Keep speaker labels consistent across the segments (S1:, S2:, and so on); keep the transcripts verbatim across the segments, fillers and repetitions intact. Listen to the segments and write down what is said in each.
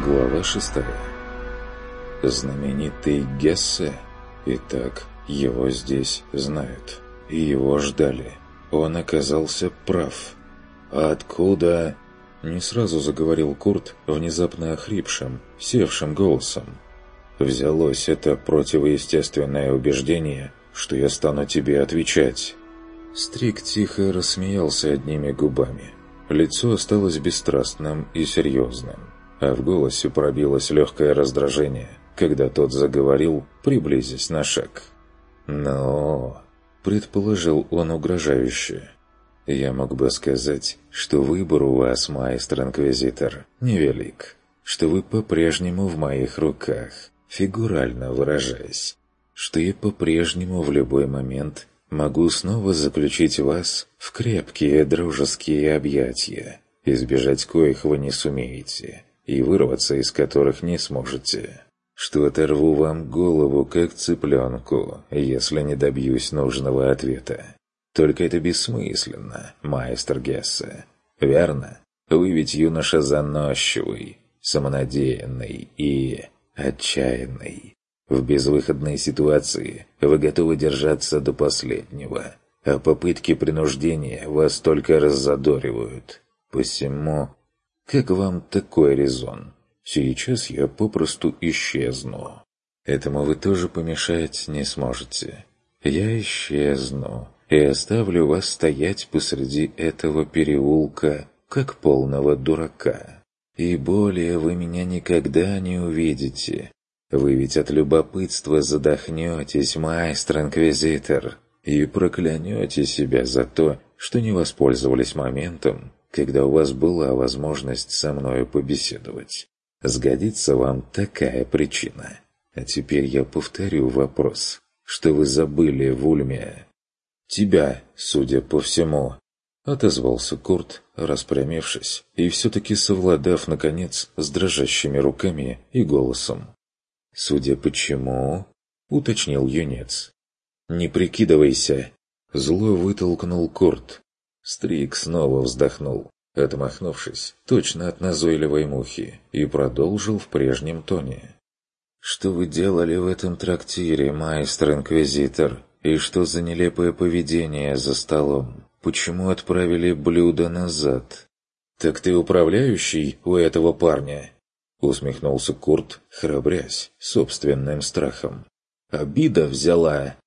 S1: Глава шестая. Знаменитый Гессе. Итак, его здесь знают. И его ждали. Он оказался прав. А откуда... Не сразу заговорил Курт внезапно охрипшим, севшим голосом. «Взялось это противоестественное убеждение, что я стану тебе отвечать». Стрик тихо рассмеялся одними губами. Лицо осталось бесстрастным и серьезным, а в голосе пробилось легкое раздражение, когда тот заговорил, приблизясь на шаг. «Но...» — предположил он угрожающе. «Я мог бы сказать, что выбор у вас, майстер-инквизитор, невелик, что вы по-прежнему в моих руках, фигурально выражаясь, что я по-прежнему в любой момент могу снова заключить вас в крепкие дружеские объятия, избежать коих вы не сумеете, и вырваться из которых не сможете, что оторву вам голову, как цыпленку, если не добьюсь нужного ответа. Только это бессмысленно, майстер Гессе. Верно? Вы ведь юноша заносчивый, самонадеянный и отчаянный. В безвыходной ситуации вы готовы держаться до последнего, а попытки принуждения вас только раззадоривают. Посему, как вам такой резон? Сейчас я попросту исчезну. Этому вы тоже помешать не сможете. Я исчезну и оставлю вас стоять посреди этого переулка, как полного дурака. И более вы меня никогда не увидите. Вы ведь от любопытства задохнетесь, майстер-инквизитор, и проклянете себя за то, что не воспользовались моментом, когда у вас была возможность со мною побеседовать. Сгодится вам такая причина. А теперь я повторю вопрос, что вы забыли в Ульме. «Тебя, судя по всему», — отозвался Курт, распрямившись и все-таки совладав, наконец, с дрожащими руками и голосом. «Судя по чему?» — уточнил юнец. «Не прикидывайся!» — зло вытолкнул Курт. Стрик снова вздохнул, отмахнувшись точно от назойливой мухи, и продолжил в прежнем тоне. «Что вы делали в этом трактире, майстер-инквизитор? И что за нелепое поведение за столом? Почему отправили блюдо назад?» «Так ты управляющий у этого парня?» — усмехнулся Курт, храбрясь собственным страхом. «Обида взяла».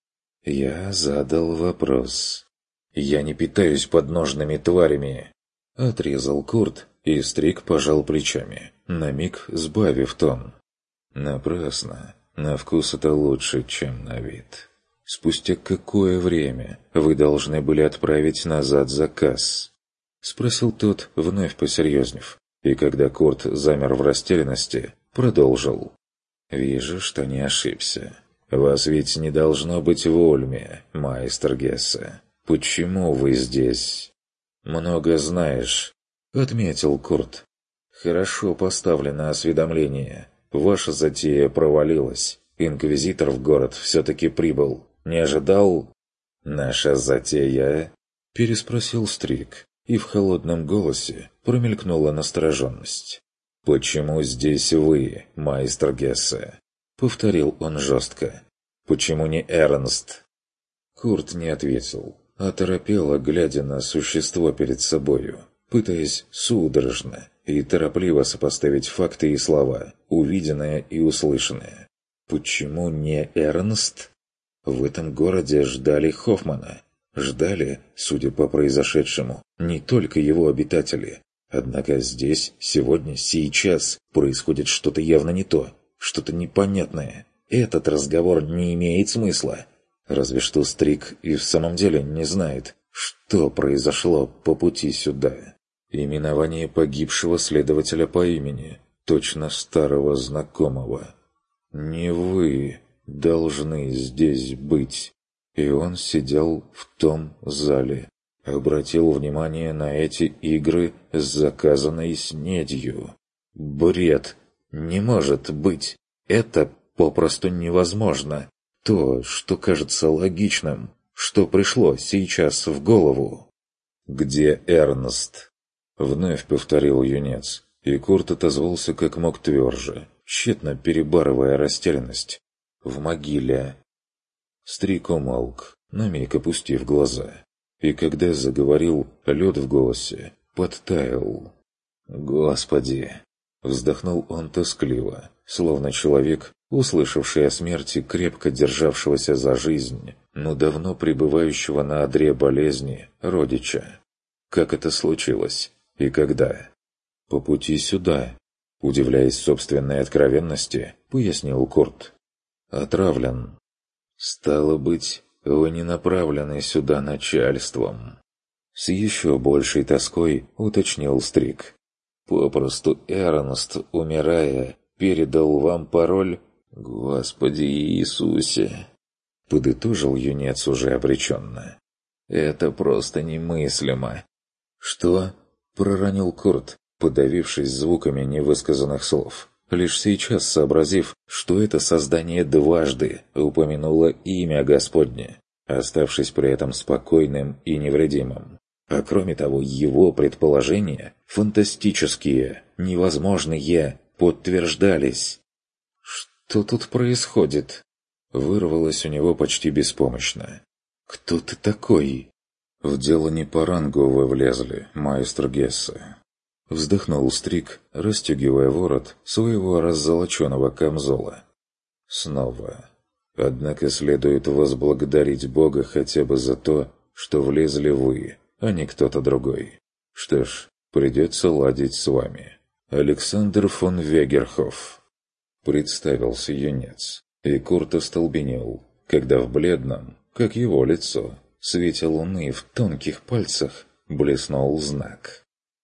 S1: Я задал вопрос. «Я не питаюсь подножными тварями», — отрезал Курт, и Стрик пожал плечами, на миг сбавив тон. «Напрасно. На вкус это лучше, чем на вид. Спустя какое время вы должны были отправить назад заказ?» — спросил тот, вновь посерьезнев. И когда Курт замер в растерянности, продолжил. «Вижу, что не ошибся. Вас ведь не должно быть в Ульме, майстер Гессе. Почему вы здесь?» «Много знаешь», — отметил Курт. «Хорошо поставлено осведомление. Ваша затея провалилась. Инквизитор в город все-таки прибыл. Не ожидал?» «Наша затея?» — переспросил Стрик, и в холодном голосе промелькнула настороженность. «Почему здесь вы, майстер Гессе?» — повторил он жестко. «Почему не Эрнст?» Курт не ответил, а торопело, глядя на существо перед собою, пытаясь судорожно и торопливо сопоставить факты и слова, увиденное и услышанное. «Почему не Эрнст?» В этом городе ждали Хоффмана. Ждали, судя по произошедшему, не только его обитатели. Однако здесь, сегодня, сейчас происходит что-то явно не то, что-то непонятное. Этот разговор не имеет смысла. Разве что Стрик и в самом деле не знает, что произошло по пути сюда. Именование погибшего следователя по имени, точно старого знакомого. «Не вы должны здесь быть». И он сидел в том зале, обратил внимание на эти игры с заказанной снедью. Бред! Не может быть! Это попросту невозможно! То, что кажется логичным, что пришло сейчас в голову. «Где Эрнст?» — вновь повторил юнец, И Курт отозвался как мог тверже, тщетно перебарывая растерянность. «В могиле». Стрик умолк, на миг опустив глаза. И когда заговорил, лед в голосе подтаял. «Господи!» — вздохнул он тоскливо, словно человек, услышавший о смерти крепко державшегося за жизнь, но давно пребывающего на одре болезни, родича. «Как это случилось? И когда?» «По пути сюда», — удивляясь собственной откровенности, пояснил Курт. «Отравлен». «Стало быть, вы не направлены сюда начальством?» С еще большей тоской уточнил Стрик. «Попросту Эрнст, умирая, передал вам пароль?» «Господи Иисусе!» Подытожил юнец уже обреченно. «Это просто немыслимо!» «Что?» — проронил Курт, подавившись звуками невысказанных слов, лишь сейчас сообразив, что это создание дважды упомянуло имя Господне, оставшись при этом спокойным и невредимым. А кроме того, его предположения, фантастические, невозможные, подтверждались. «Что тут происходит?» Вырвалось у него почти беспомощно. «Кто ты такой?» «В дело не по рангу вы влезли, майстер Гессе». Вздохнул Стрик, расстегивая ворот своего раззолоченного камзола. «Снова. Однако следует возблагодарить Бога хотя бы за то, что влезли вы, а не кто-то другой. Что ж, придется ладить с вами. Александр фон Вегерхоф». Представился юнец, и Курт остолбенел, когда в бледном, как его лицо, свете луны в тонких пальцах блеснул знак.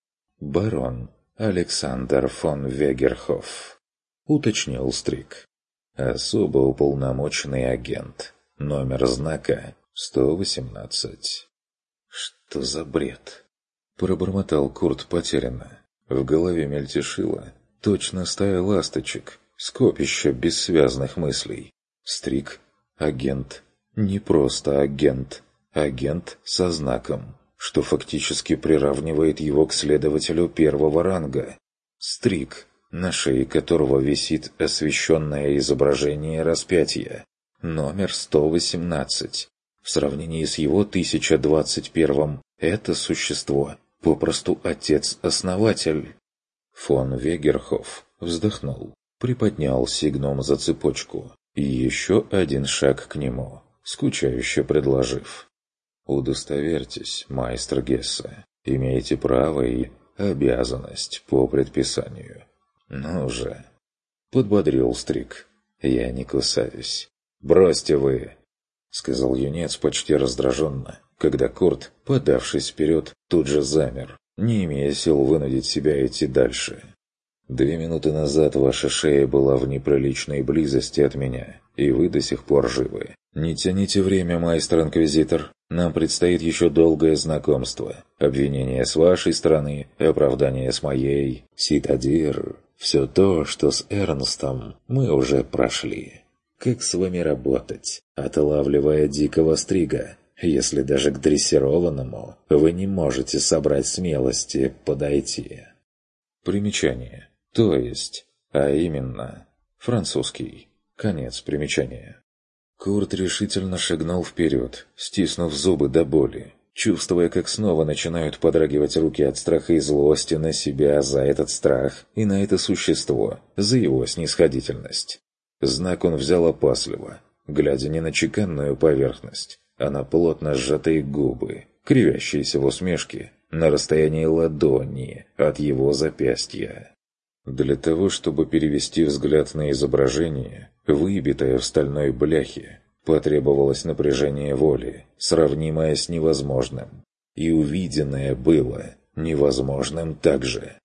S1: «Барон Александр фон Вегерхоф», — уточнил Стрик. «Особо уполномоченный агент. Номер знака сто восемнадцать». «Что за бред?» — пробормотал Курт потерянно. В голове мельтешило, точно стая ласточек, скопище бессвязных мыслей. Стрик — агент. Не просто агент. Агент со знаком, что фактически приравнивает его к следователю первого ранга. Стрик, на шее которого висит освещенное изображение распятия. Номер сто восемнадцать. В сравнении с его тысяча двадцать первым это существо попросту отец-основатель. Фон Вегерхоф вздохнул, приподнял сигнум за цепочку и еще один шаг к нему, скучающе предложив: «Удостоверьтесь, майстер Гессе, имеете право и обязанность по предписанию». «Ну же!» — подбодрил Стрик. «Я не кусаюсь. Бросьте вы!» — сказал юнец почти раздраженно, когда Курт, подавшись вперед, тут же замер, не имея сил вынудить себя идти дальше. «Две минуты назад ваша шея была в неприличной близости от меня, и вы до сих пор живы. Не тяните время, майстер-инквизитор. Нам предстоит еще долгое знакомство. Обвинение с вашей стороны, оправдание с моей. Ситадир. Все то, что с Эрнстом мы уже прошли. Как с вами работать, отлавливая дикого стрига, если даже к дрессированному вы не можете собрать смелости подойти?» Примечание. То есть, а именно, французский. Конец примечания. Курт решительно шагнул вперед, стиснув зубы до боли, чувствуя, как снова начинают подрагивать руки от страха и злости на себя за этот страх и на это существо, за его снисходительность. Знак он взял опасливо, глядя не на чеканную поверхность, а на плотно сжатые губы, кривящиеся в усмешке, на расстоянии ладони от его запястья. Для того, чтобы перевести взгляд на изображение, выбитое в стальной бляхе, потребовалось напряжение воли, сравнимое с невозможным. И увиденное было невозможным также.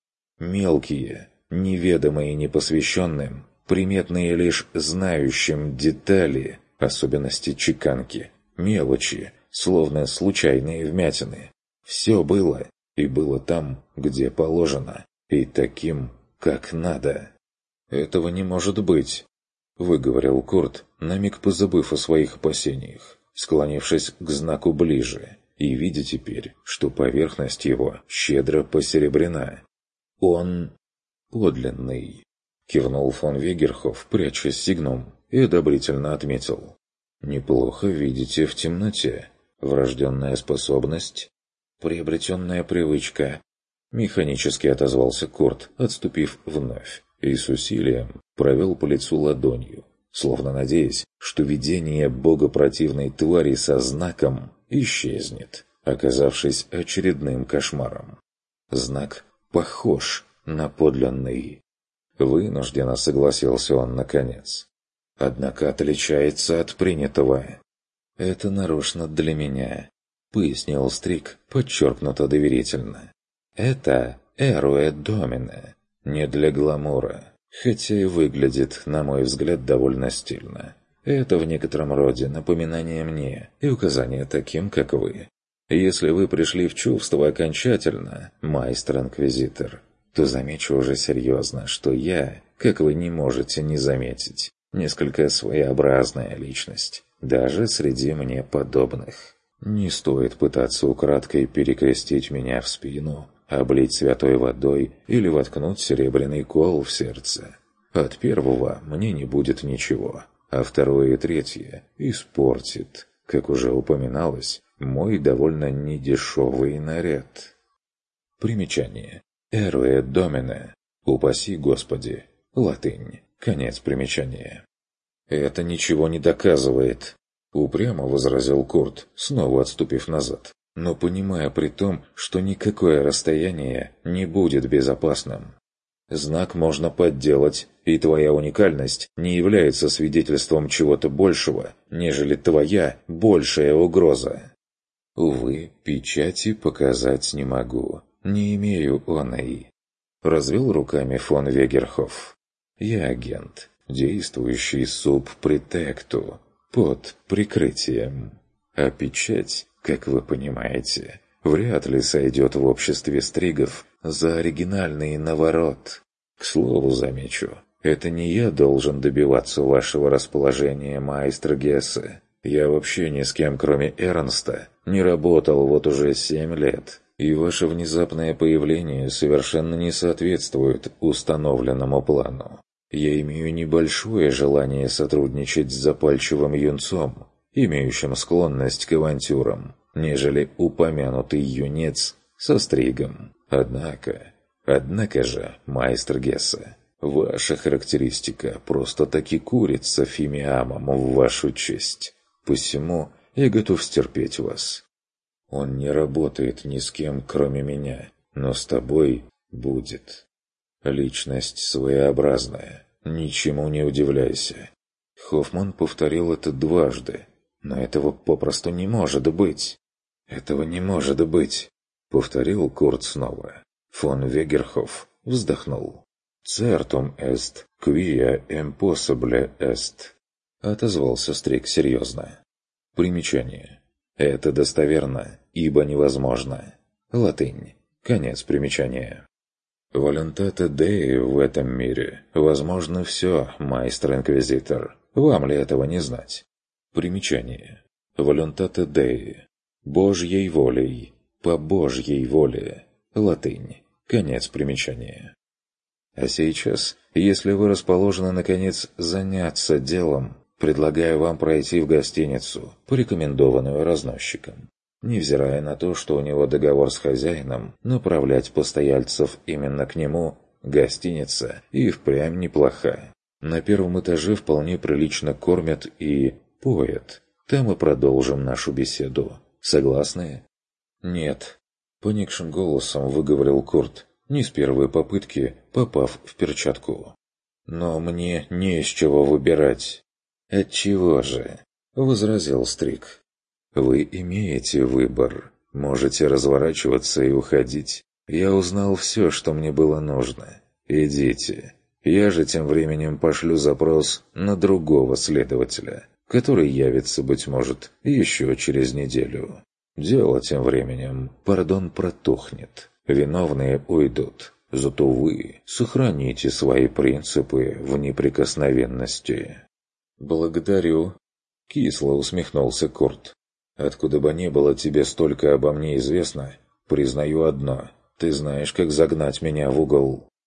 S1: Мелкие, неведомые непосвященным, приметные лишь знающим детали, особенности чеканки, мелочи, словно случайные вмятины. Все было, и было там, где положено, и таким, как надо. «Этого не может быть», — выговорил Курт, на миг позабыв о своих опасениях, склонившись к знаку ближе, и видя теперь, что поверхность его щедро посеребрена. «Он...» подлинный. Кивнул фон Вегерхоф, пряча сигнум, и одобрительно отметил. Неплохо видите в темноте. Врожденная способность? Приобретенная привычка. Механически отозвался Курт, отступив вновь, и с усилием провел по лицу ладонью, словно надеясь, что видение богопротивной твари со знаком исчезнет, оказавшись очередным кошмаром. Знак похож на подлинный. Вынужденно согласился он наконец. Однако отличается от принятого. «Это нарочно для меня», — пояснил Стрик подчеркнуто доверительно. «Это Эруэ Домине, не для гламура, хотя и выглядит, на мой взгляд, довольно стильно. Это в некотором роде напоминание мне и указание таким, как вы. Если вы пришли в чувство окончательно, майстер-инквизитор, то замечу уже серьезно, что я, как вы не можете не заметить, несколько своеобразная личность, даже среди мне подобных. Не стоит пытаться украдкой перекрестить меня в спину, облить святой водой или воткнуть серебряный кол в сердце. От первого мне не будет ничего, а второе и третье испортит, как уже упоминалось, мой довольно недешевый наряд. Примечание. Эруэ Домине. Упаси Господи. Латынь. Конец примечания. «Это ничего не доказывает», — упрямо возразил Курт, снова отступив назад, но понимая при том, что никакое расстояние не будет безопасным. «Знак можно подделать, и твоя уникальность не является свидетельством чего-то большего, нежели твоя большая угроза». «Увы, печати показать не могу, не имею оной», — развел руками фон Вегерхоф. «Я агент, действующий суб претекту, под прикрытием. А печать, как вы понимаете, вряд ли сойдет в обществе стригов за оригинальный наворот. К слову замечу, это не я должен добиваться вашего расположения, майстер Гессе. Я вообще ни с кем, кроме Эрнста, не работал вот уже семь лет, и ваше внезапное появление совершенно не соответствует установленному плану. Я имею небольшое желание сотрудничать с запальчивым юнцом, имеющим склонность к авантюрам, нежели упомянутый юнец со стригом. Однако, однако же, майстер Гессе, ваша характеристика просто-таки курица фимиамом в вашу честь. Посему я готов стерпеть вас. Он не работает ни с кем, кроме меня, но с тобой будет. Личность своеобразная, ничему не удивляйся. Хоффман повторил это дважды, но этого попросту не может быть. Этого не может быть, повторил Курт снова. Фон Вегерхоф вздохнул. «Цертум эст, quia impossibile est», — отозвался Стрик серьезно. Примечание. Это достоверно, ибо невозможно. Латынь. Конец примечания. Волюнтате Деи в этом мире возможно все, майстер-инквизитор. Вам ли этого не знать? Примечание. Волюнтате Деи. Божьей волей. По Божьей воле. Латынь. Конец примечания. А сейчас, если вы расположены, наконец, заняться делом, предлагаю вам пройти в гостиницу, порекомендованную разносчиком. Невзирая на то, что у него договор с хозяином, направлять постояльцев именно к нему гостиница и впрямь неплоха. На первом этаже вполне прилично кормят и поят. Там мы продолжим нашу беседу. Согласны? Нет. Поникшим голосом выговорил Курт, не с первой попытки попав в перчатку. Но мне не из чего выбирать. Отчего же? Возразил Стрик. Вы имеете выбор. Можете разворачиваться и уходить. Я узнал все, что мне было нужно. Идите. Я же тем временем пошлю запрос на другого следователя, который явится, быть может, еще через неделю. Дело тем временем, пардон, протухнет. Виновные уйдут. Зато вы сохраните свои принципы в неприкосновенности. «Благодарю», — кисло усмехнулся Курт. «Откуда бы ни было тебе столько обо мне известно, признаю одно. Ты знаешь, как загнать меня в угол».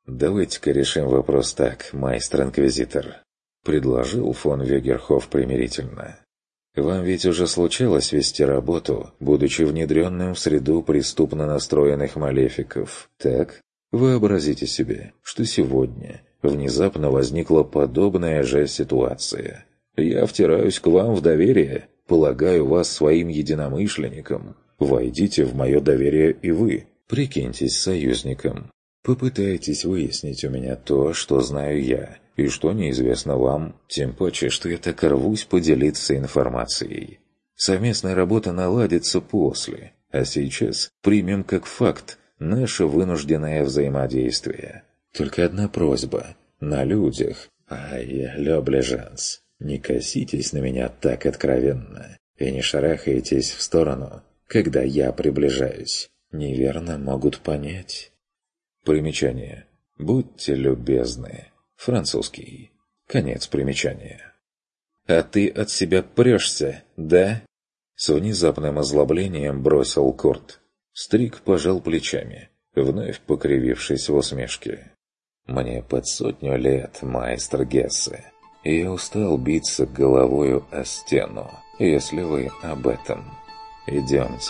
S1: «Давайте-ка решим вопрос так, майстер-инквизитор», — предложил фон Вегерхоф примирительно. «Вам ведь уже случалось вести работу, будучи внедренным в среду преступно настроенных малефиков, так? Вообразите себе, что сегодня внезапно возникла подобная же ситуация. Я втираюсь к вам в доверие, полагаю вас своим единомышленником. Войдите в мое доверие и вы, прикиньтесь союзником. Попытайтесь выяснить у меня то, что знаю я, и что неизвестно вам, тем паче, что я так рвусь поделиться информацией. Совместная работа наладится после, а сейчас примем как факт наше вынужденное взаимодействие. Только одна просьба. На людях. Ай, лёблежанс. Не коситесь на меня так откровенно и не шарахайтесь в сторону, когда я приближаюсь. Неверно могут понять. Примечание. Будьте любезны. Французский. Конец примечания. «А ты от себя прешься, да?» С внезапным озлоблением бросил Курт. Стрик пожал плечами, вновь покривившись в усмешке. «Мне под сотню лет, майстер Гессе, и я устал биться головою о стену, если вы об этом. Идемте».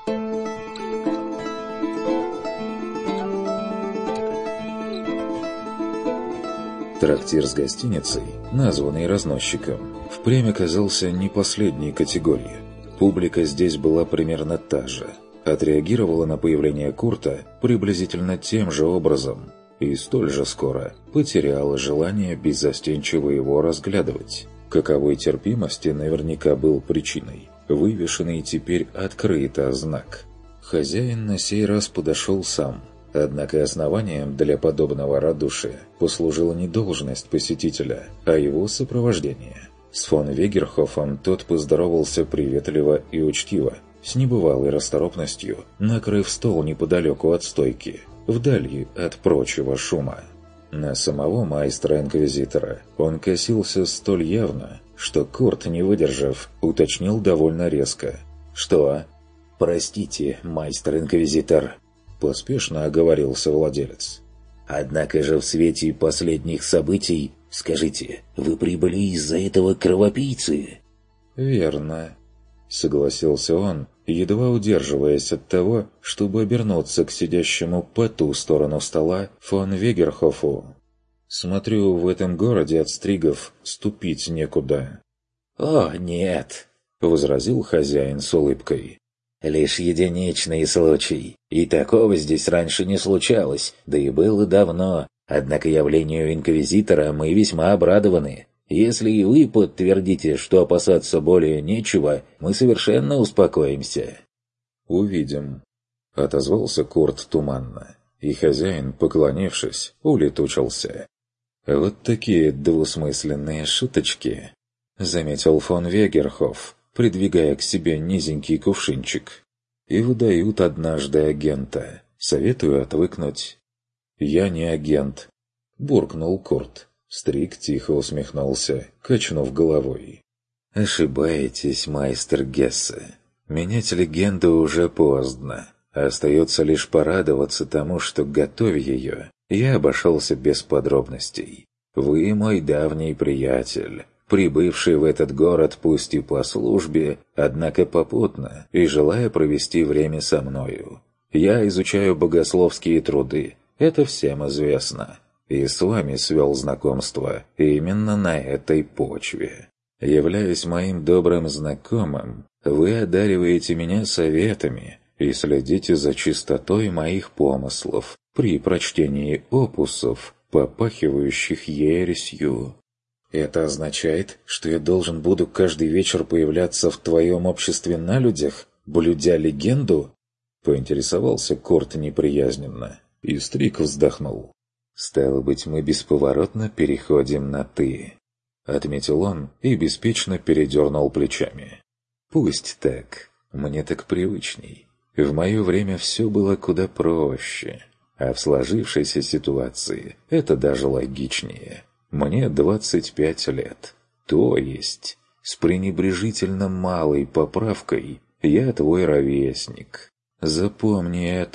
S1: Трактир с гостиницей, названный разносчиком, впрямь оказался не последней категории. Публика здесь была примерно та же. Отреагировала на появление Курта приблизительно тем же образом и столь же скоро потеряла желание беззастенчиво его разглядывать. Каковой терпимости наверняка был причиной вывешенный теперь открыто знак. Хозяин на сей раз подошел сам. Однако основанием для подобного радушия послужила не должность посетителя, а его сопровождение. С фон Вегерхофом тот поздоровался приветливо и учтиво, с небывалой расторопностью, накрыв стол неподалеку от стойки, вдали от прочего шума. На самого майстра-инквизитора он косился столь явно, что Курт, не выдержав, уточнил довольно резко. «Что?» «Простите, майстер-инквизитор», — поспешно оговорился владелец. «Однако же в свете последних событий, скажите, вы прибыли из-за этого кровопийцы?» «Верно», — согласился он, едва удерживаясь от того, чтобы обернуться к сидящему по ту сторону стола фон Вегерхофу. «Смотрю, в этом городе от стригов ступить некуда». «О, нет», — возразил хозяин с улыбкой. «Лишь единичный случай, и такого здесь раньше не случалось, да и было давно. Однако явлению инквизитора мы весьма обрадованы. Если и вы подтвердите, что опасаться более нечего, мы совершенно успокоимся». «Увидим», — отозвался Курт туманно, и хозяин, поклонившись, улетучился. «Вот такие двусмысленные шуточки», — заметил фон Вегерхоф, придвигая к себе низенький кувшинчик. «И выдают однажды агента. Советую отвыкнуть». «Я не агент», — буркнул Курт. Стрик тихо усмехнулся, качнув головой. «Ошибаетесь, майстер Гессе. Менять легенду уже поздно. Остается лишь порадоваться тому, что, готовя ее, я обошелся без подробностей. Вы мой давний приятель, прибывший в этот город пусть и по службе, однако попутно и желая провести время со мною. Я изучаю богословские труды, это всем известно, и с вами свел знакомство именно на этой почве. Являясь моим добрым знакомым, вы одариваете меня советами и следите за чистотой моих помыслов при прочтении опусов, попахивающих ересью. Это означает, что я должен буду каждый вечер появляться в твоем обществе на людях, блюдя легенду?» Поинтересовался Курт неприязненно, и Стрик вздохнул. «Стало быть, мы бесповоротно переходим на «ты», — отметил он и беспечно передернул плечами. «Пусть так, мне так привычней. В мое время все было куда проще, а в сложившейся ситуации это даже логичнее. Мне двадцать пять лет, то есть, с пренебрежительно малой поправкой, я твой ровесник. Запомни это,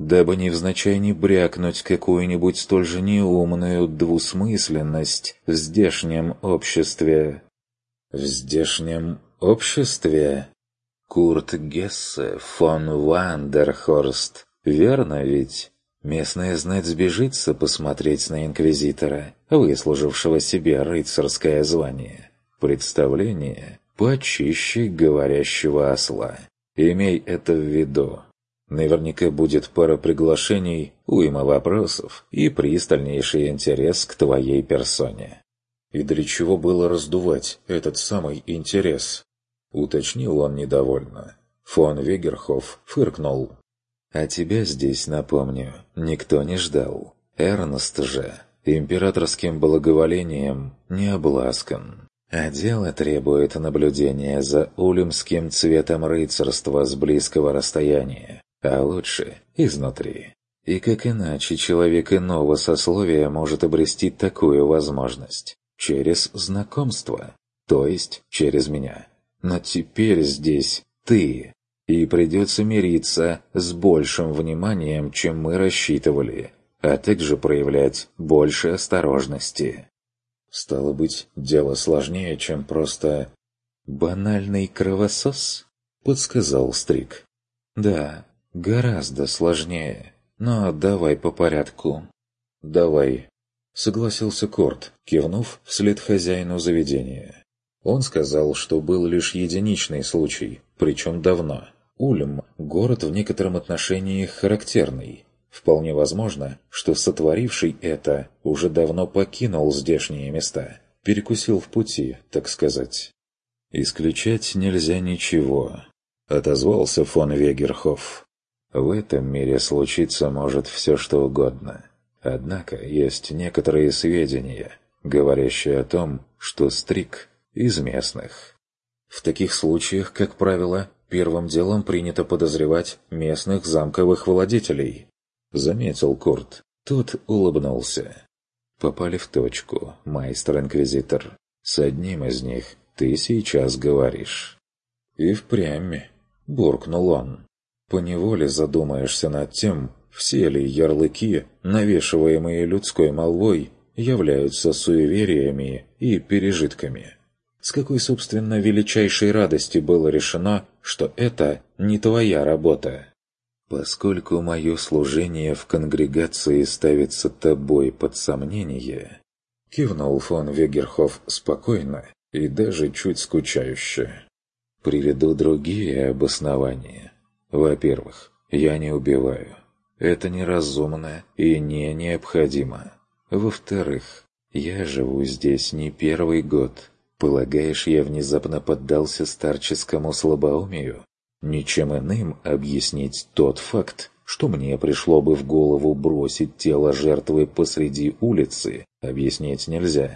S1: дабы невзначай не брякнуть какую-нибудь столь же неумную двусмысленность в здешнем обществе. В здешнем обществе? Курт Гессе фон Вандерхорст, верно ведь? Местная знать сбежится посмотреть на инквизитора, выслужившего себе рыцарское звание. Представление почище говорящего осла. Имей это в виду. Наверняка будет пара приглашений, уйма вопросов и пристальнейший интерес к твоей персоне. И для чего было раздувать этот самый интерес? Уточнил он недовольно. Фон Вегерхоф фыркнул. А тебя здесь, напомню, никто не ждал. Эрнст же императорским благоволением не обласкан. А дело требует наблюдения за ульмским цветом рыцарства с близкого расстояния, а лучше изнутри. И как иначе человек иного сословия может обрести такую возможность? Через знакомство, то есть через меня. Но теперь здесь ты, и придется мириться с большим вниманием, чем мы рассчитывали, а также проявлять больше осторожности. Стало быть, дело сложнее, чем просто «банальный кровосос», — подсказал Стрик. «Да, гораздо сложнее, но давай по порядку». «Давай», — согласился Корт, кивнув вслед хозяину заведения. Он сказал, что был лишь единичный случай, причем давно. Ульм – город в некотором отношении характерный. Вполне возможно, что сотворивший это уже давно покинул здешние места, перекусил в пути, так сказать. «Исключать нельзя ничего», — отозвался фон Вегерхоф. «В этом мире случиться может все что угодно. Однако есть некоторые сведения, говорящие о том, что Стрик из местных. В таких случаях, как правило, первым делом принято подозревать местных замковых владетелей», — заметил Курт. Тот улыбнулся. «Попали в точку, майстер-инквизитор. С одним из них ты сейчас говоришь». «И впрямь», — буркнул он. «Поневоле задумаешься над тем, все ли ярлыки, навешиваемые людской молвой, являются суевериями и пережитками. С какой, собственно, величайшей радости было решено, что это не твоя работа? Поскольку мое служение в конгрегации ставится тобой под сомнение, кивнул фон Вегерхоф спокойно и даже чуть скучающе. Приведу другие обоснования. Во-первых, я не убиваю. Это неразумно и не необходимо. Во-вторых, я живу здесь не первый год. Полагаешь, я внезапно поддался старческому слабоумию? Ничем иным объяснить тот факт, что мне пришло бы в голову бросить тело жертвы посреди улицы, объяснить нельзя.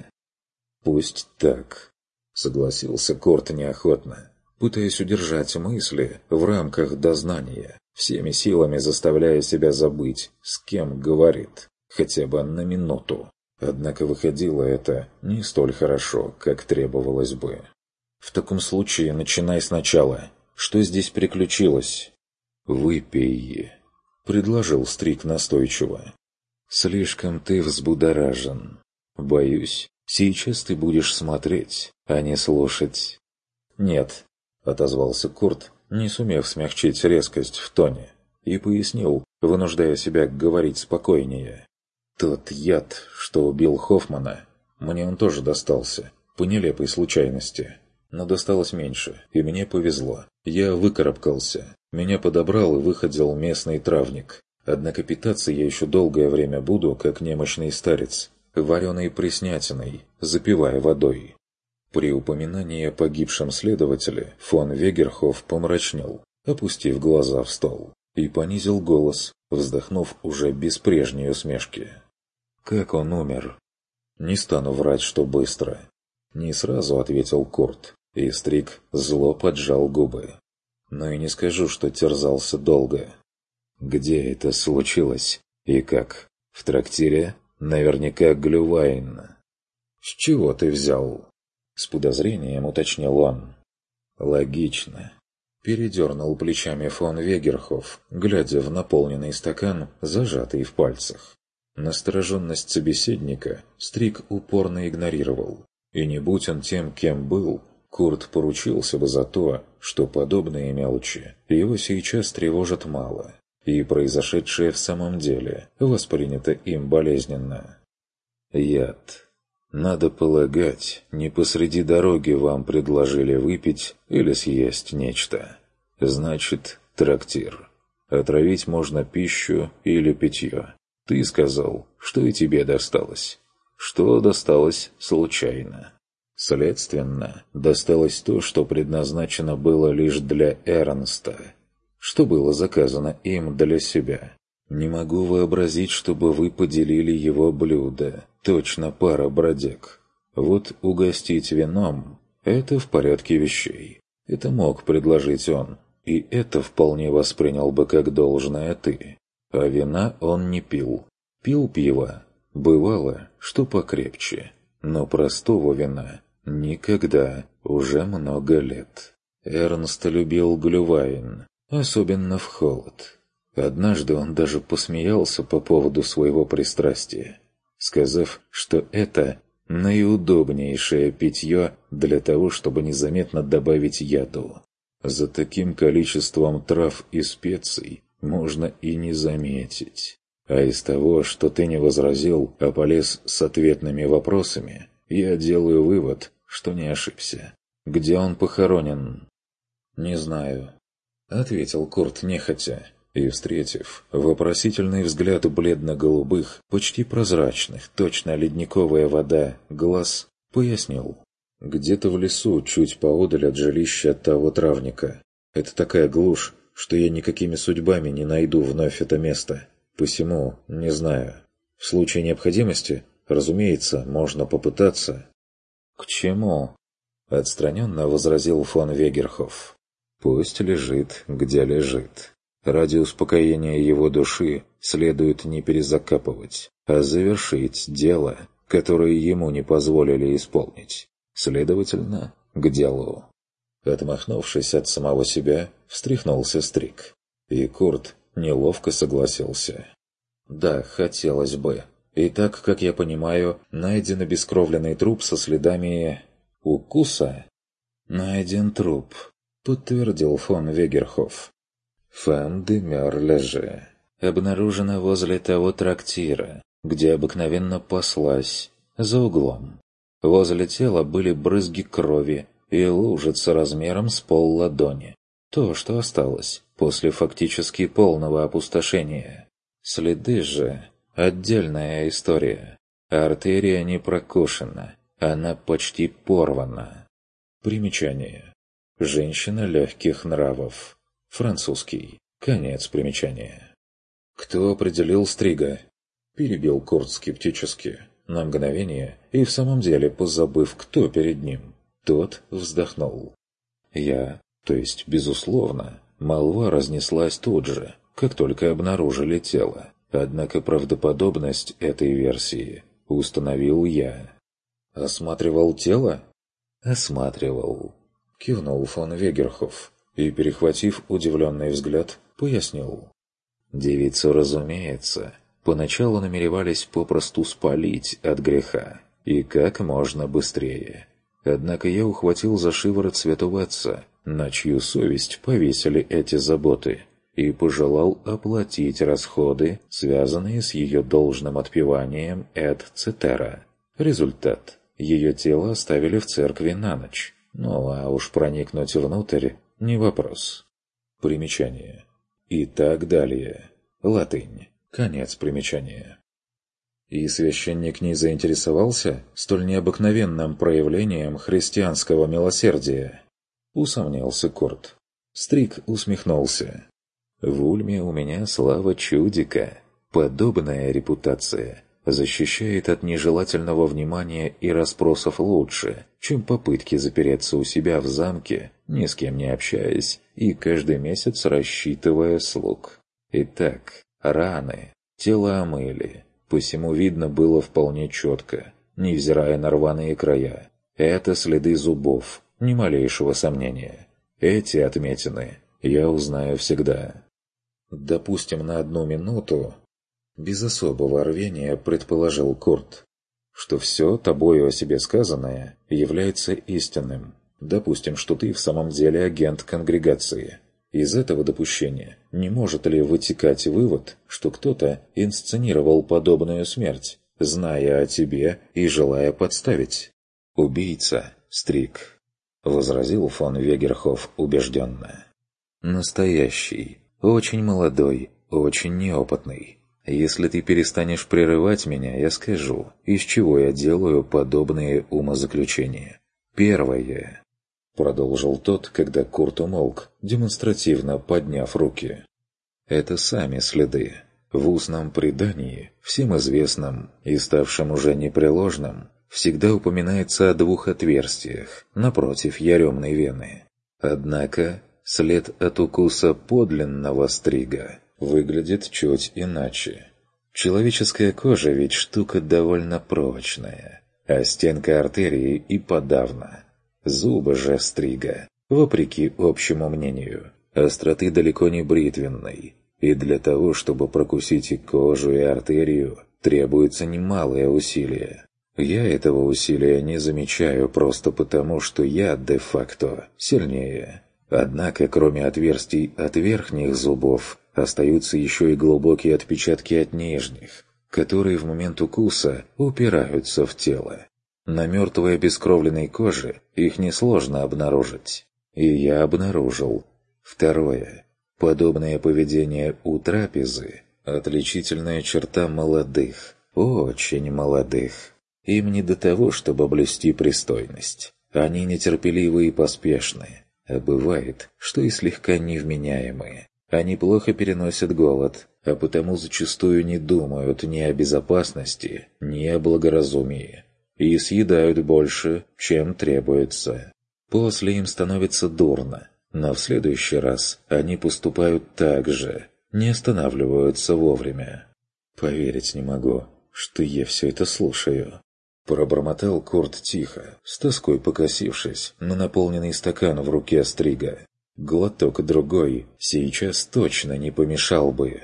S1: «Пусть так», — согласился Корт неохотно, пытаясь удержать мысли в рамках дознания, всеми силами заставляя себя забыть, с кем говорит, хотя бы на минуту. Однако выходило это не столь хорошо, как требовалось бы. «В таком случае начинай сначала. Что здесь приключилось?» «Выпей», — предложил Стрик настойчиво. «Слишком ты взбудоражен. Боюсь, сейчас ты будешь смотреть, а не слушать». «Нет», — отозвался Курт, не сумев смягчить резкость в тоне, и пояснил, вынуждая себя говорить спокойнее. «Тот яд, что убил Хоффмана, мне он тоже достался, по нелепой случайности. Но досталось меньше, и мне повезло. Я выкарабкался. Меня подобрал и выходил местный травник. Однако питаться я еще долгое время буду, как немощный старец, вареной преснятиной, запивая водой». При упоминании о погибшем следователе фон Вегерхоф помрачнел, опустив глаза в стол, и понизил голос, вздохнув уже без прежней усмешки. «Как он умер?» «Не стану врать, что быстро». Не сразу ответил Курт, и Стрик зло поджал губы. Но и не скажу, что терзался долго. «Где это случилось? И как? В трактире? Наверняка Глювайн». «С чего ты взял?» С подозрением уточнил он. «Логично», — Передернул плечами фон Вегерхоф, глядя в наполненный стакан, зажатый в пальцах. Настороженность собеседника Стрик упорно игнорировал. И не будь он тем, кем был, Курт поручился бы за то, что подобные мелочи его сейчас тревожат мало, и произошедшее в самом деле воспринято им болезненно. Яд. Надо полагать, не посреди дороги вам предложили выпить или съесть нечто. Значит, трактир. Отравить можно пищу или питье. Ты сказал, что и тебе досталось. Что досталось случайно. Следственно, досталось то, что предназначено было лишь для Эрнста. Что было заказано им для себя. Не могу вообразить, чтобы вы поделили его блюдо. Точно пара бродяг. Вот угостить вином – это в порядке вещей. Это мог предложить он, и это вполне воспринял бы как должное ты. А вина он не пил. Пил пиво. Бывало, что покрепче. Но простого вина никогда, уже много лет. Эрнст любил глювайн, особенно в холод. Однажды он даже посмеялся по поводу своего пристрастия, сказав, что это наиудобнейшее питье для того, чтобы незаметно добавить яду. За таким количеством трав и специй можно и не заметить. А из того, что ты не возразил, а полез с ответными вопросами, я делаю вывод, что не ошибся. Где он похоронен? «Не знаю», — ответил Курт нехотя. И, встретив вопросительный взгляд бледно-голубых, почти прозрачных, точно ледниковая вода, глаз, пояснил. «Где-то в лесу, чуть поодаль от жилища того травника. Это такая глушь, что я никакими судьбами не найду вновь это место. Посему не знаю. В случае необходимости, разумеется, можно попытаться». «К чему?» — отстраненно возразил фон Вегерхоф. «Пусть лежит, где лежит. Ради успокоения его души следует не перезакапывать, а завершить дело, которое ему не позволили исполнить. Следовательно, к делу». Отмахнувшись от самого себя, встряхнулся Стрик. И Курт неловко согласился. «Да, хотелось бы. И так, как я понимаю, найден обескровленный труп со следами укуса?» «Найден труп», — подтвердил фон Вегерхоф. «Фам де Мёрляже. Обнаружена возле того трактира, где обыкновенно паслась, за углом. Возле тела были брызги крови и лужица размером с полладони. То, что осталось после фактически полного опустошения. Следы же – отдельная история. Артерия не прокушена, она почти порвана». Примечание. Женщина легких нравов. Французский. Конец примечания. «Кто определил Стрига?» – перебил Курт скептически, на мгновение и в самом деле позабыв, кто перед ним. Тот вздохнул. «Я, то есть, безусловно, молва разнеслась тут же, как только обнаружили тело. Однако правдоподобность этой версии установил я». «Осматривал тело?» «Осматривал», – кивнул фон Вегерхоф. И, перехватив удивленный взгляд, пояснил. Девицу, разумеется, поначалу намеревались попросту спалить от греха, и как можно быстрее. Однако я ухватил за шиворот святого отца, на чью совесть повесили эти заботы, и пожелал оплатить расходы, связанные с ее должным отпеванием эт цетера. Результат. Ее тело оставили в церкви на ночь. Ну а уж проникнуть внутрь – не вопрос. Примечание. И так далее. Латынь. Конец примечания. И священник не заинтересовался столь необыкновенным проявлением христианского милосердия? Усомнился Курт. Стрик усмехнулся. В Ульме у меня слава чудика. Подобная репутация защищает от нежелательного внимания и расспросов лучше, чем попытки запереться у себя в замке, ни с кем не общаясь и каждый месяц рассчитывая слуг. Итак, раны. Тело омыли. Посему видно было вполне четко, невзирая на рваные края. Это следы зубов, ни малейшего сомнения. Эти отметины я узнаю всегда. Допустим, на одну минуту, без особого рвения предположил Курт, что все тобою о себе сказанное является истинным. Допустим, что ты в самом деле агент конгрегации. Из этого допущения не может ли вытекать вывод, что кто-то инсценировал подобную смерть, зная о тебе и желая подставить? «Убийца, Стрик», — возразил фон Вегерхоф убежденно. «Настоящий, очень молодой, очень неопытный. Если ты перестанешь прерывать меня, я скажу, из чего я делаю подобные умозаключения. Первое». Продолжил тот, когда Курт умолк, демонстративно подняв руки. «Это сами следы. В устном предании, всем известном и ставшем уже непреложным, всегда упоминается о двух отверстиях напротив яремной вены. Однако след от укуса подлинного стрига выглядит чуть иначе. Человеческая кожа ведь штука довольно прочная, а стенка артерии и подавно. Зубы же стрига, вопреки общему мнению, остроты далеко не бритвенной, и для того, чтобы прокусить и кожу, и артерию, требуется немалое усилие. Я этого усилия не замечаю просто потому, что я де-факто сильнее. Однако, кроме отверстий от верхних зубов, остаются еще и глубокие отпечатки от нижних, которые в момент укуса упираются в тело. На мертвой обескровленной коже их несложно обнаружить. И я обнаружил. Второе. Подобное поведение у трапезы – отличительная черта молодых, очень молодых. Им не до того, чтобы блюсти пристойность. Они нетерпеливы и поспешны. А бывает, что и слегка невменяемые. Они плохо переносят голод, а потому зачастую не думают ни о безопасности, ни о благоразумии. И съедают больше, чем требуется. После им становится дурно, но в следующий раз они поступают так же, не останавливаются вовремя. «Поверить не могу, что я все это слушаю», — пробормотал Курт тихо, с тоской покосившись на наполненный стакан в руке Стрига. Глоток другой сейчас точно не помешал бы.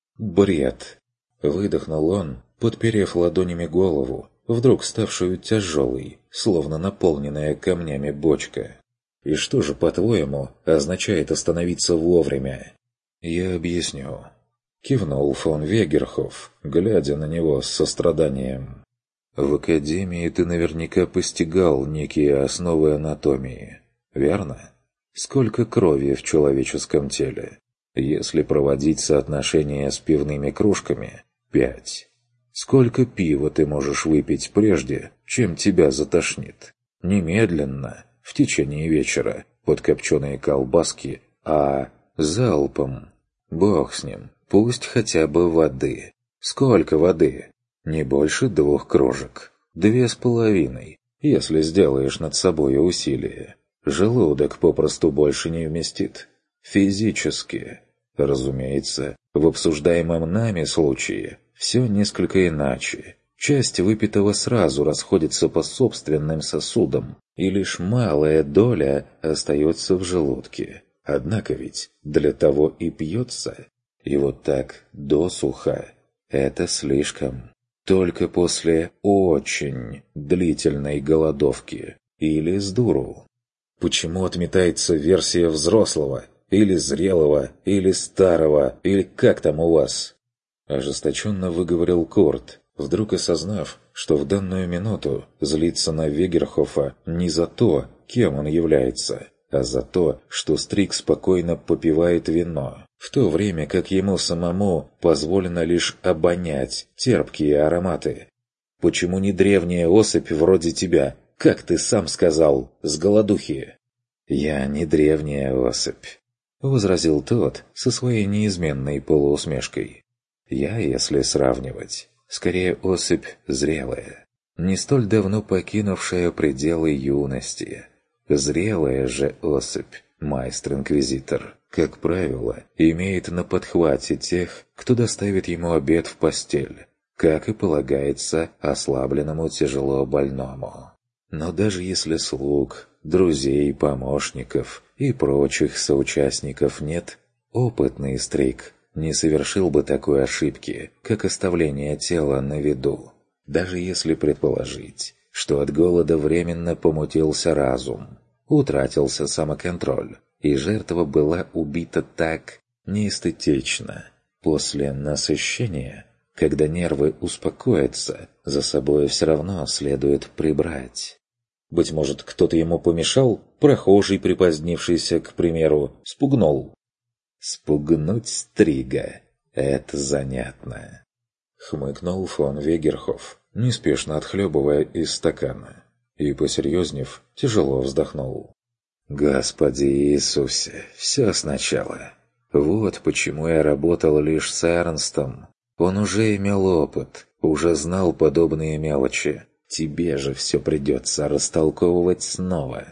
S1: «Бред!» — выдохнул он, подперев ладонями голову, вдруг ставшую тяжелой, словно наполненная камнями бочка. «И что же, по-твоему, означает остановиться вовремя?» «Я объясню», — кивнул фон Вегерхоф, глядя на него с состраданием. «В академии ты наверняка постигал некие основы анатомии, верно? Сколько крови в человеческом теле? Если проводить соотношение с пивными кружками – пять. Сколько пива ты можешь выпить прежде, чем тебя затошнит? Немедленно, в течение вечера, под копченые колбаски, а залпом. Бог с ним, пусть хотя бы воды. Сколько воды? Не больше двух кружек. Две с половиной, если сделаешь над собой усилие. Желудок попросту больше не вместит. Физически. Разумеется, в обсуждаемом нами случае все несколько иначе. Часть выпитого сразу расходится по собственным сосудам, и лишь малая доля остается в желудке. Однако ведь для того и пьется. И вот так досуха. Это слишком. Только после очень длительной голодовки. Или сдуру. Почему отметается версия взрослого? Или зрелого? Или старого? Или как там у вас? Ожесточенно выговорил Курт, вдруг осознав, что в данную минуту злится на Вегерхофа не за то, кем он является, а за то, что Стрик спокойно попивает вино, в то время как ему самому позволено лишь обонять терпкие ароматы. Почему не древняя особь вроде тебя, как ты сам сказал, с голодухи? «Я не древняя особь», — возразил тот со своей неизменной полуусмешкой. «Я, если сравнивать, скорее особь зрелая, не столь давно покинувшая пределы юности. Зрелая же особь, майстер-инквизитор, как правило, имеет на подхвате тех, кто доставит ему обед в постель, как и полагается ослабленному тяжело больному. Но даже если слуг друзей, помощников и прочих соучастников нет, опытный Стрик не совершил бы такой ошибки, как оставление тела на виду. Даже если предположить, что от голода временно помутился разум, утратился самоконтроль, и жертва была убита так неэстетично. После насыщения, когда нервы успокоятся, за собой все равно следует прибрать. Быть может, кто-то ему помешал, прохожий, припозднившийся, к примеру, спугнул. Спугнуть Стрига — это занятно. Хмыкнул фон Вегерхоф, неспешно отхлебывая из стакана, и, посерьезнев, тяжело вздохнул. «Господи Иисусе, все сначала. Вот почему я работал лишь с Эрнстом. Он уже имел опыт, уже знал подобные мелочи. Тебе же все придется растолковывать снова».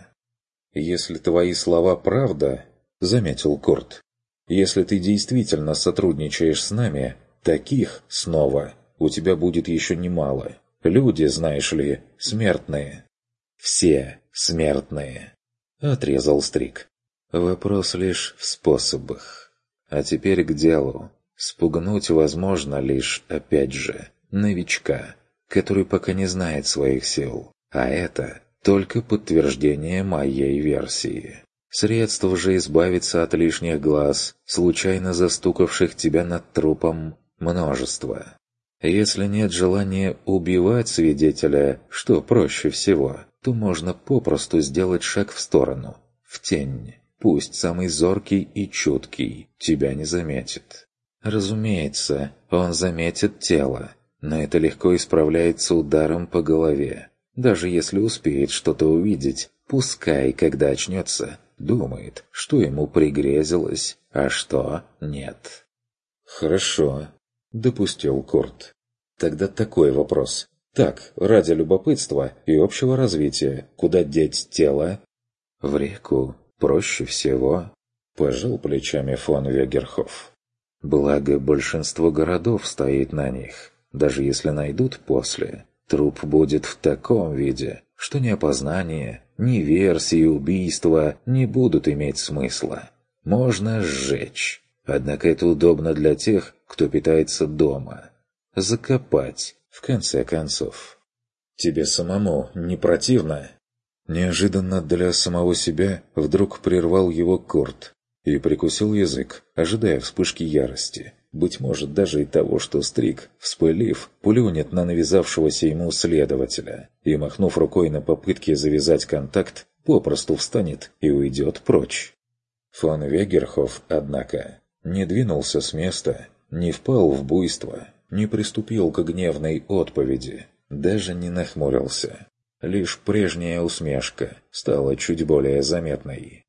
S1: «Если твои слова правда, — заметил Курт, — если ты действительно сотрудничаешь с нами, таких снова у тебя будет еще немало. Люди, знаешь ли, смертные». «Все смертные», — отрезал Стрик. «Вопрос лишь в способах. А теперь к делу. Спугнуть возможно лишь, опять же, новичка, который пока не знает своих сил. А это только подтверждение моей версии. Средств же избавиться от лишних глаз, случайно застукавших тебя над трупом, множество. Если нет желания убивать свидетеля, что проще всего, то можно попросту сделать шаг в сторону, в тень. Пусть самый зоркий и чуткий тебя не заметит. Разумеется, он заметит тело, но это легко исправляется ударом по голове. Даже если успеет что-то увидеть, пускай, когда очнется, думает, что ему пригрезилось, а что нет. «Хорошо», — допустил Курт. «Тогда такой вопрос. Так, ради любопытства и общего развития, куда деть тело?» «В реку. Проще всего», — пожал плечами фон Вегерхоф. «Благо, большинство городов стоит на них. Даже если найдут после, труп будет в таком виде, что ни опознание, ни версии убийства не будут иметь смысла. Можно сжечь. Однако это удобно для тех, кто питается дома. Закопать, в конце концов». «Тебе самому не противно?» Неожиданно для самого себя вдруг прервал его Курт и прикусил язык, ожидая вспышки ярости. Быть может, даже и того, что Стрик, вспылив, плюнет на навязавшегося ему следователя и, махнув рукой на попытки завязать контакт, попросту встанет и уйдет прочь. Фон Вегерхоф, однако, не двинулся с места, не впал в буйство, не приступил к гневной отповеди, даже не нахмурился. Лишь прежняя усмешка стала чуть более заметной.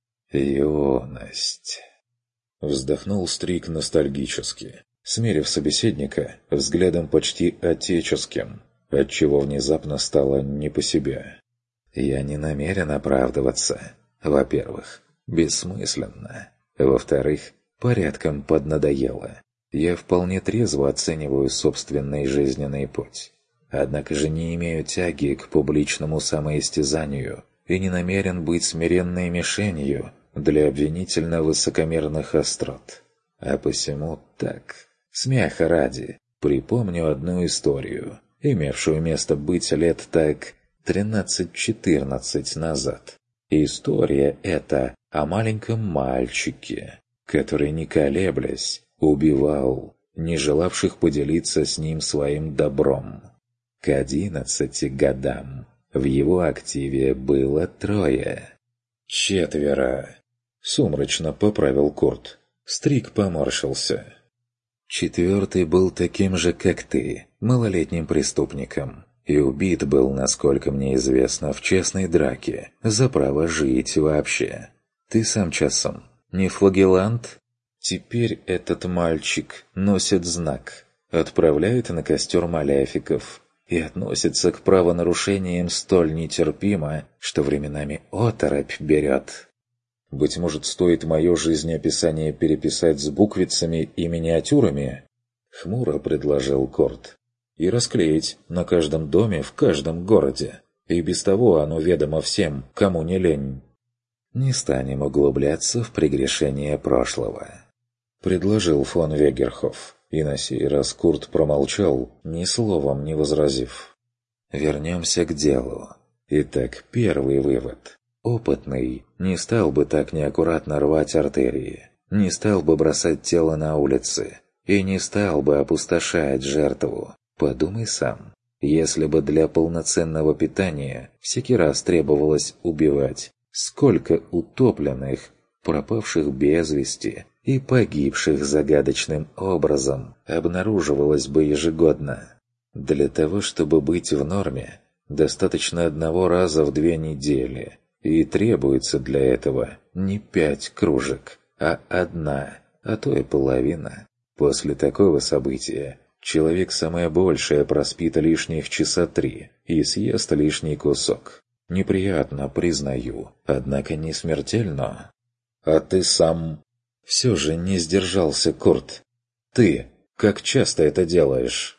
S1: «Юность!» Вздохнул Стрик ностальгически, смерив собеседника взглядом почти отеческим, отчего внезапно стало не по себе. «Я не намерен оправдываться. Во-первых, бессмысленно. Во-вторых, порядком поднадоело. Я вполне трезво оцениваю собственный жизненный путь. Однако же не имею тяги к публичному самоистязанию и не намерен быть смиренной мишенью для обвинительно-высокомерных острот. А посему так, смеха ради, припомню одну историю, имевшую место быть лет так тринадцать-четырнадцать назад. История эта о маленьком мальчике, который, не колеблясь, убивал не желавших поделиться с ним своим добром. К одиннадцати годам в его активе было трое. «Четверо», — сумрачно поправил Курт. Стрик поморщился. «Четвертый был таким же, как ты, малолетним преступником, и убит был, насколько мне известно, в честной драке за право жить вообще. Ты сам часом не флагелант? Теперь этот мальчик носит знак, отправляет на костер малефиков и относится к правонарушениям столь нетерпимо, что временами оторопь берет. Быть может, стоит мое жизнеописание переписать с буквицами и миниатюрами?» — хмуро предложил Курт. «И расклеить на каждом доме в каждом городе. И без того оно ведомо всем, кому не лень.
S2: «Не станем углубляться в прегрешение прошлого»,
S1: — предложил фон Вегерхоф, и на сей раз Курт промолчал, ни словом не возразив.
S2: «Вернемся к делу. Итак, первый вывод. Опытный не стал бы так неаккуратно рвать артерии, не стал бы бросать тело на улице и не стал бы опустошать жертву. Подумай сам. Если бы для полноценного питания всякий раз требовалось убивать, сколько утопленных, пропавших без вести и погибших загадочным образом обнаруживалось бы ежегодно. Для того, чтобы быть в норме, достаточно одного раза в две недели, и требуется для этого не пять кружек, а одна, а то и половина. После такого события человек самое большее проспит лишних часа три и съест лишний кусок. Неприятно, признаю, однако не смертельно.
S1: А ты сам... Все же не сдержался Курт. Ты как часто это делаешь?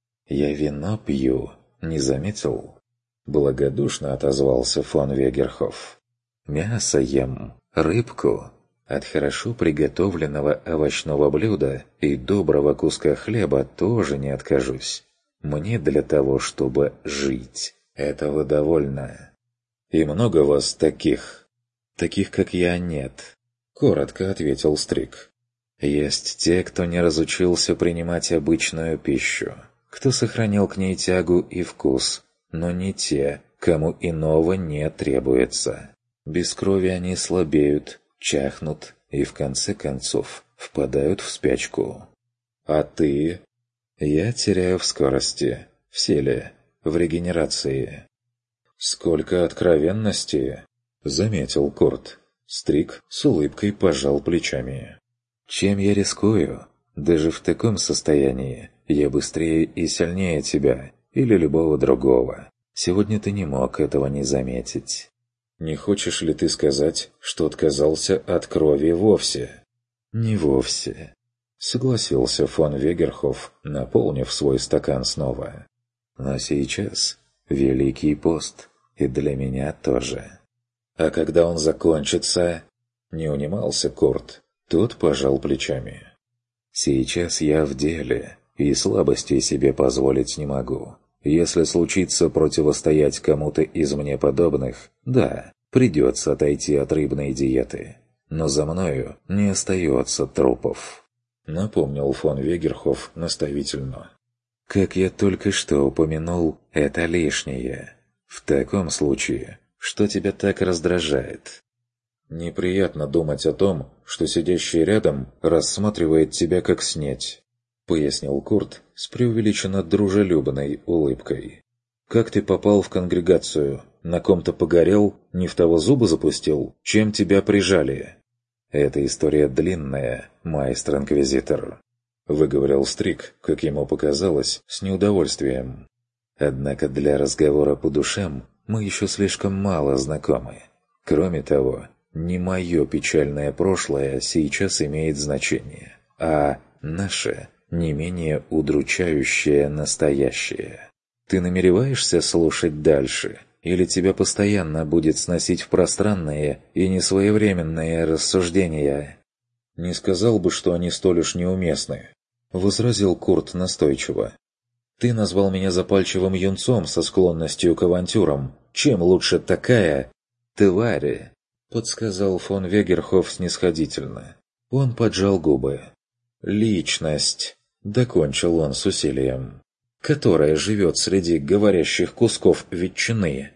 S2: Я вино пью, не заметил?
S1: Благодушно отозвался фон Вегерхоф.
S2: Мясо ем, рыбку. От хорошо приготовленного овощного блюда и доброго куска хлеба тоже не откажусь. Мне для того, чтобы жить, этого довольно.
S1: И много вас таких?
S2: Таких, как я, нет.
S1: Коротко ответил Стрик.
S2: Есть те, кто не разучился принимать обычную пищу, кто сохранил к ней тягу и вкус, но не те, кому иного не требуется. Без крови они слабеют, чахнут и, в конце концов, впадают в спячку.
S1: А ты?
S2: Я теряю в скорости, в силе, в регенерации.
S1: Сколько откровенности, заметил Курт. Стрик с улыбкой пожал плечами.
S2: Чем я рискую? Даже в таком состоянии я быстрее и сильнее тебя или любого другого. Сегодня ты не мог этого не заметить.
S1: Не хочешь ли ты сказать, что отказался от крови вовсе?
S2: Не вовсе,
S1: согласился фон Вегерхоф, наполнив свой стакан снова.
S2: Но сейчас Великий пост, и для меня тоже.
S1: А когда он закончится? Не унимался Курт. Тот пожал плечами.
S2: Сейчас я в деле, и слабостей себе позволить не могу. Если случится противостоять кому-то из мне подобных, да, придется отойти от рыбной диеты. Но за мною не остается трупов.
S1: Напомнил фон Вегерхоф наставительно.
S2: Как я только что упомянул, это лишнее. В таком случае, что тебя так раздражает?
S1: Неприятно думать о том, что сидящий рядом рассматривает тебя как снеть, пояснил Курт с преувеличенно дружелюбной улыбкой. Как ты попал в конгрегацию? На ком-то погорел? Не в того зуба запустил? Чем тебя прижали?
S2: Эта история длинная, майстер-инквизитор, выговорил Стрик, как ему показалось, с неудовольствием. Однако для разговора по душам мы еще слишком мало знакомы. Кроме того, не мое печальное прошлое сейчас имеет значение, а наше не менее удручающее настоящее. Ты намереваешься слушать дальше, или тебя постоянно будет сносить в пространные и несвоевременные рассуждения?
S1: Не сказал бы, что они столь уж неуместны, возразил Курт настойчиво. Ты назвал меня запальчивым юнцом со склонностью к авантюрам. Чем лучше такая тварь? Подсказал фон Вегерхоф снисходительно. Он поджал губы. Личность, докончил он с усилием, которая живет среди говорящих кусков ветчины.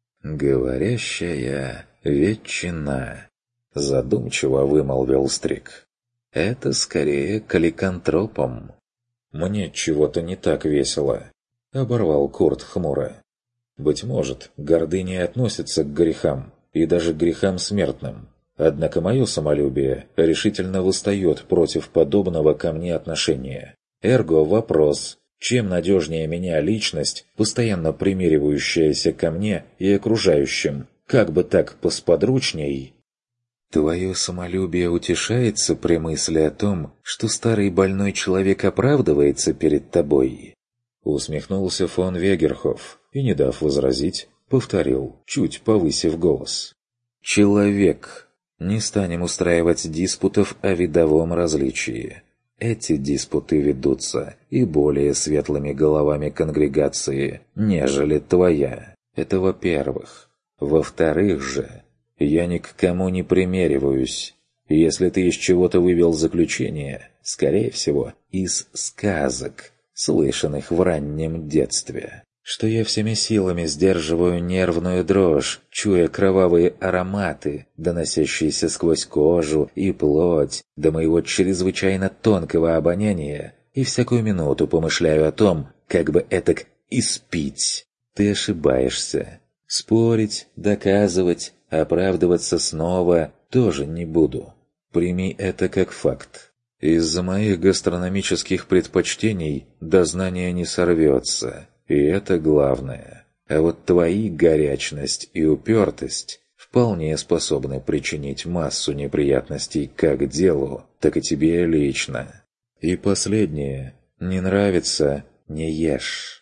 S2: Говорящая ветчина, задумчиво вымолвил Стрик. Это скорее к ликантропам.
S1: Мне чего-то не так весело, оборвал Курт хмуро. Быть может, гордыня относится к грехам, и даже к грехам смертным. Однако мое самолюбие решительно восстает против подобного ко мне отношения. Эрго вопрос, чем надежнее меня личность, постоянно примеривающаяся ко мне и окружающим, как бы так посподручней?
S2: Твое самолюбие утешается при мысли о том, что старый больной человек оправдывается перед тобой?
S1: Усмехнулся фон Вегерхоф и, не дав возразить,
S2: — повторил, чуть повысив голос. «Человек. Не станем устраивать диспутов о видовом различии. Эти диспуты ведутся и более светлыми головами конгрегации, нежели твоя. Это во-первых. Во-вторых же, я ни к кому не примериваюсь. Если ты из чего-то вывел заключение, скорее всего, из сказок, слышанных в раннем детстве, что я всеми силами сдерживаю нервную дрожь, чуя кровавые ароматы, доносящиеся сквозь кожу и плоть до моего чрезвычайно тонкого обоняния, и всякую минуту помышляю о том, как бы этак испить. Ты ошибаешься. Спорить, доказывать, оправдываться снова тоже не буду. Прими это как факт. Из-за моих гастрономических предпочтений дознание не сорвется. И это главное. А вот твои горячность и упертость вполне способны причинить массу неприятностей как делу, так и тебе лично. И последнее. Не нравится – не ешь.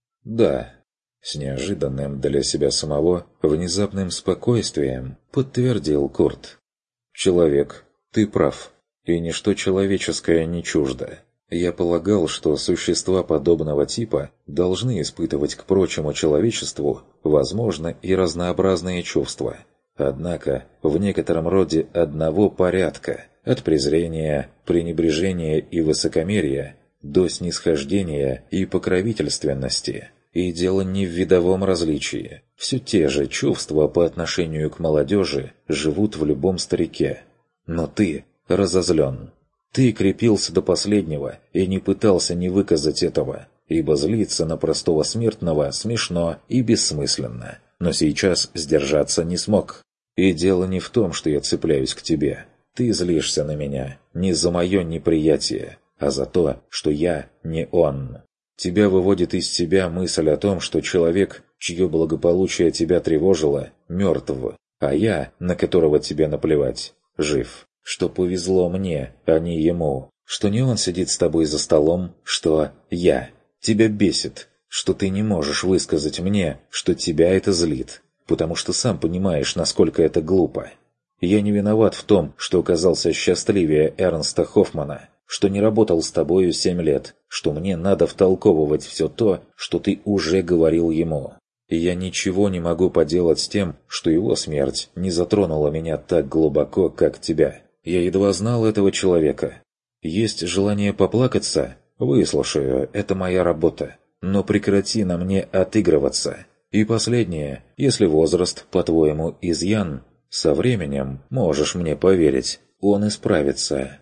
S2: Да, с неожиданным для себя самого внезапным спокойствием подтвердил Курт. Человек, ты прав, и ничто человеческое не чуждо. Я полагал, что существа подобного типа должны испытывать к прочему человечеству, возможно, и разнообразные чувства. Однако, в некотором роде одного порядка, от презрения, пренебрежения и высокомерия до снисхождения и покровительственности. И дело не в видовом различии. Все те же чувства по отношению к молодежи живут в любом старике. Но ты разозлен. Ты крепился до последнего и не пытался не выказать этого, ибо злиться на простого смертного смешно и бессмысленно, но сейчас сдержаться не смог. И дело не в том, что я цепляюсь к тебе. Ты злишься на меня не за мое неприятие, а за то, что я не он. Тебя выводит из себя мысль о том, что человек, чье благополучие тебя тревожило, мертв, а я, на которого тебе наплевать, жив. Что повезло мне, а не ему. Что не он сидит с тобой за столом, что я. Тебя бесит, что ты не можешь высказать мне, что тебя это злит, потому что сам понимаешь, насколько это глупо. Я не виноват в том, что оказался счастливее Эрнста Хоффмана, что не работал с тобою семь лет, что мне надо втолковывать все то, что ты уже говорил ему. И я ничего не могу поделать с тем, что его смерть не затронула меня так глубоко, как тебя. Я едва знал этого человека. Есть желание поплакаться? Выслушаю, это моя работа. Но прекрати на мне отыгрываться. И последнее, если возраст, по-твоему, изъян, со временем, можешь мне поверить, он исправится.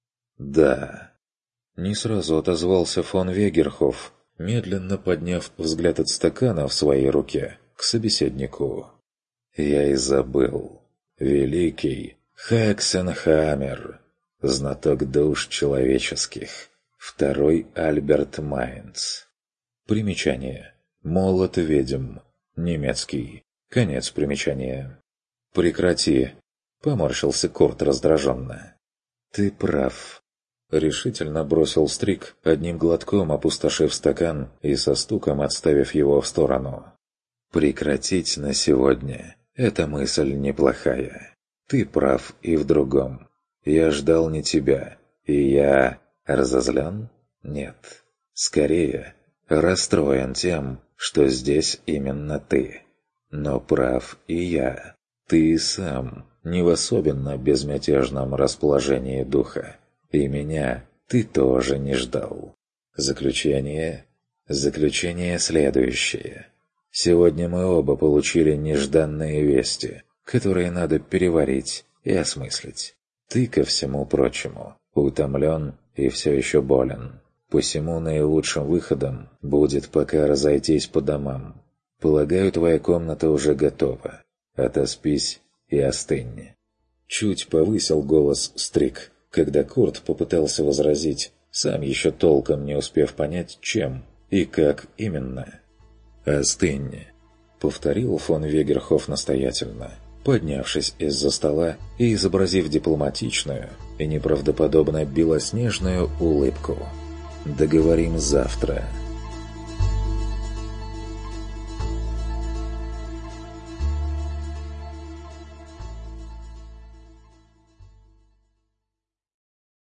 S2: Да. Не сразу отозвался фон Вегерхоф, медленно подняв взгляд от стакана в своей руке к собеседнику. Я и забыл. Великий Хексенхаммер, знаток душ человеческих, второй Альберт Майнц. Примечание. Молот ведьм. Немецкий. Конец примечания. «Прекрати!» — поморщился Курт раздраженно. «Ты прав», — решительно бросил Стрик, одним глотком опустошив стакан и со стуком отставив его в сторону. «Прекратить на сегодня. Эта мысль неплохая. Ты прав и в другом. Я ждал не тебя, и я разозлен? Нет. Скорее, расстроен тем, что здесь именно ты. Но прав и я. Ты сам не в особенно безмятежном расположении духа. И меня ты тоже не ждал. Заключение? Заключение следующее. Сегодня мы оба получили нежданные вести, которые надо переварить и осмыслить. Ты, ко всему прочему, утомлен и все еще болен. Посему наилучшим выходом будет пока разойтись по домам. Полагаю, твоя комната уже готова. Отоспись и остынь. Чуть повысил голос Стрик, когда Курт попытался возразить, сам еще толком не успев понять, чем и как именно. «Остынь», — повторил фон Вегерхоф настоятельно, поднявшись из-за стола и изобразив дипломатичную и неправдоподобно белоснежную улыбку. «Договорим завтра».